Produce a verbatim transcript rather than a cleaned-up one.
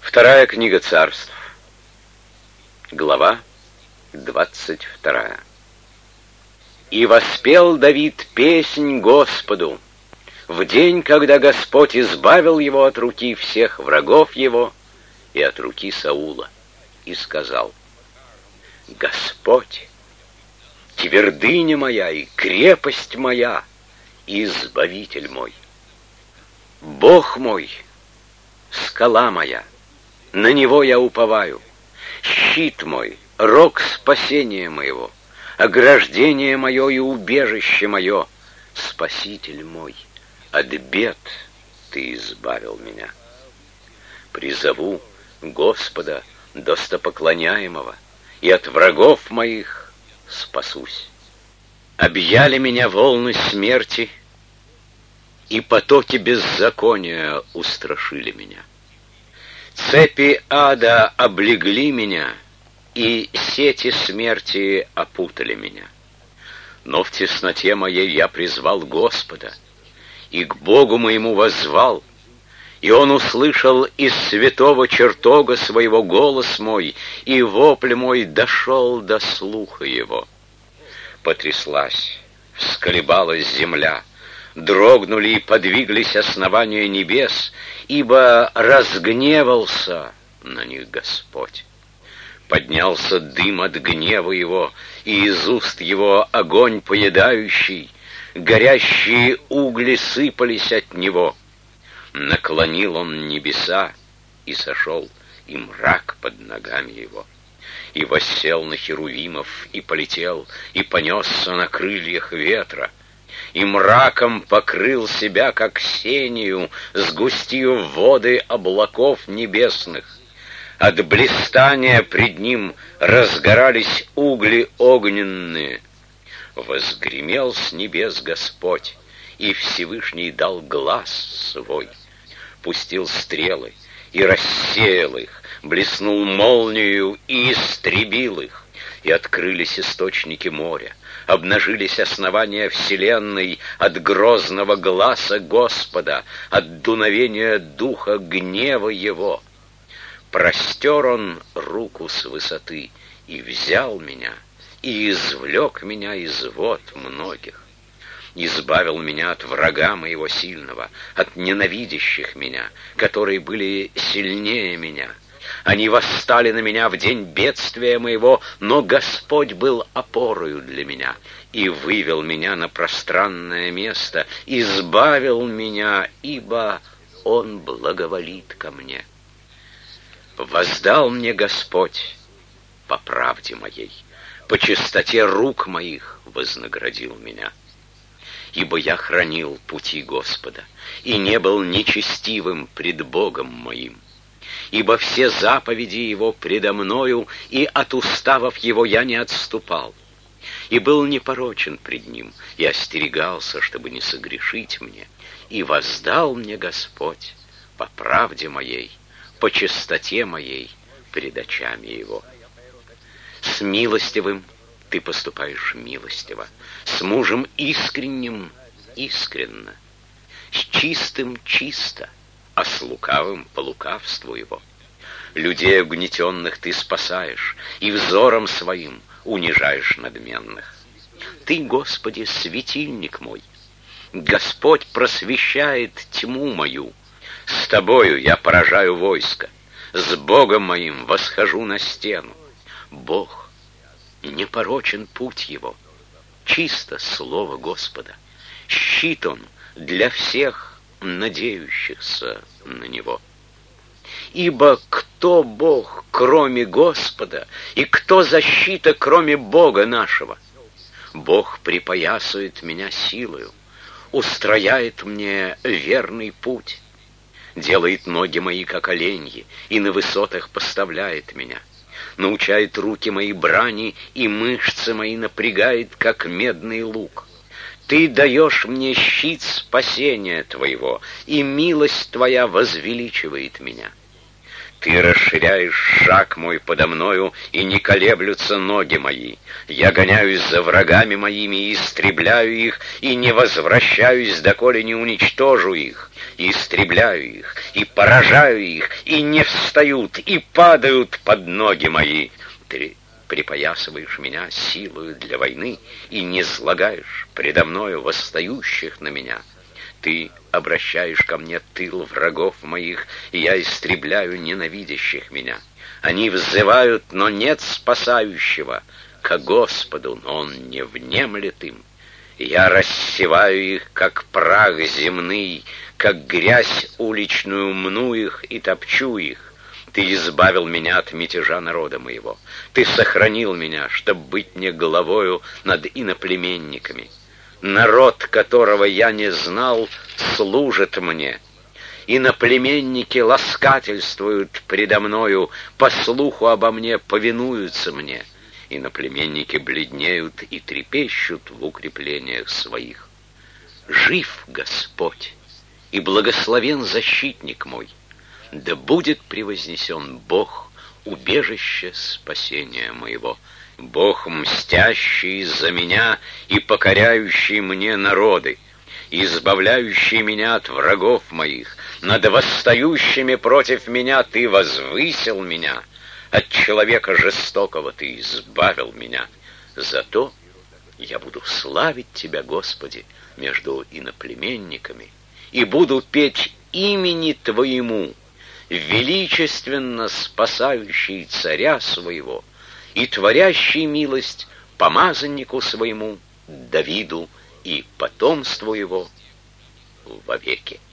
Вторая книга Царств, глава двадцать вторая. «И воспел Давид песнь Господу в день, когда Господь избавил его от руки всех врагов его и от руки Саула, и сказал: Господь, твердыня моя и крепость моя, и избавитель мой, Бог мой, скала моя, на Него я уповаю, щит мой, рог спасения моего, ограждение мое и убежище мое, Спаситель мой, от бед Ты избавил меня. Призову Господа достопоклоняемого, и от врагов моих спасусь. Объяли меня волны смерти, и потоки беззакония устрашили меня. Цепи ада облегли меня, и сети смерти опутали меня. Но в тесноте моей я призвал Господа, и к Богу моему воззвал, и Он услышал из святого чертога своего голос мой, и вопль мой дошел до слуха его. Потряслась, всколебалась земля, дрогнули и подвиглись основания небес, ибо разгневался на них Господь. Поднялся дым от гнева его, и из уст его огонь поедающий, горящие угли сыпались от него. Наклонил он небеса, и сошел, и мрак под ногами его. И воссел на херувимов, и полетел, и понесся на крыльях ветра, и мраком покрыл себя, как сению, сгустив воды облаков небесных. От блистания пред ним разгорались угли огненные. Возгремел с небес Господь, и Всевышний дал глас свой, пустил стрелы и рассеял их, блеснул молнию и истребил их, и открылись источники моря, обнажились основания вселенной от грозного гласа Господа, от дуновения духа гнева его. Простер он руку с высоты и взял меня, и извлек меня из вод многих. Избавил меня от врага моего сильного, от ненавидящих меня, которые были сильнее меня. Они восстали на меня в день бедствия моего, но Господь был опорою для меня и вывел меня на пространное место, избавил меня, ибо Он благоволит ко мне. Воздал мне Господь по правде моей, по чистоте рук моих вознаградил меня. Ибо я хранил пути Господа и не был нечестивым пред Богом моим. Ибо все заповеди Его предо мною, и от уставов Его я не отступал. И был непорочен пред Ним, и остерегался, чтобы не согрешить мне. И воздал мне Господь по правде моей, по чистоте моей пред очами Его. С милостивым ты поступаешь милостиво, с мужем искренним искренно, с чистым чисто, а с лукавым по лукавству его. Людей угнетенных ты спасаешь, и взором своим унижаешь надменных. Ты, Господи, светильник мой, Господь просвещает тьму мою. С Тобою я поражаю войско, с Богом моим восхожу на стену. Бог, непорочен путь Его, чисто слово Господа, щит Он для всех надеющихся на Него. Ибо кто Бог, кроме Господа, и кто защита, кроме Бога нашего? Бог припоясывает меня силою, устрояет мне верный путь, делает ноги мои, как оленьи, и на высотах поставляет меня. Научает руки мои брани, и мышцы мои напрягает, как медный лук. Ты даешь мне щит спасения Твоего, и милость Твоя возвеличивает меня. Ты расширяешь шаг мой подо мною, и не колеблются ноги мои. Я гоняюсь за врагами моими и истребляю их, и не возвращаюсь, доколе не уничтожу их. И истребляю их, и поражаю их, и не встают, и падают под ноги мои. Ты припоясываешь меня силою для войны и не слагаешь предо мною восстающих на меня. Ты обращаешь ко мне тыл врагов моих, и я истребляю ненавидящих меня. Они взывают, но нет спасающего, ко Господу, но Он не внемлет им. Я рассеваю их, как прах земный, как грязь уличную мну их и топчу их. Ты избавил меня от мятежа народа моего. Ты сохранил меня, чтоб быть мне главою над иноплеменниками. Народ, которого я не знал, служит мне. Иноплеменники ласкательствуют предо мною, по слуху обо мне повинуются мне. Иноплеменники бледнеют и трепещут в укреплениях своих. Жив Господь, и благословен защитник мой. Да будет превознесен Бог, убежище спасения моего. Бог, мстящий за меня и покоряющий мне народы, избавляющий меня от врагов моих. Над восстающими против меня ты возвысил меня, от человека жестокого ты избавил меня. Зато я буду славить тебя, Господи, между иноплеменниками, и буду петь имени Твоему, величественно спасающий царя своего и творящий милость помазаннику своему Давиду и потомству его вовеки.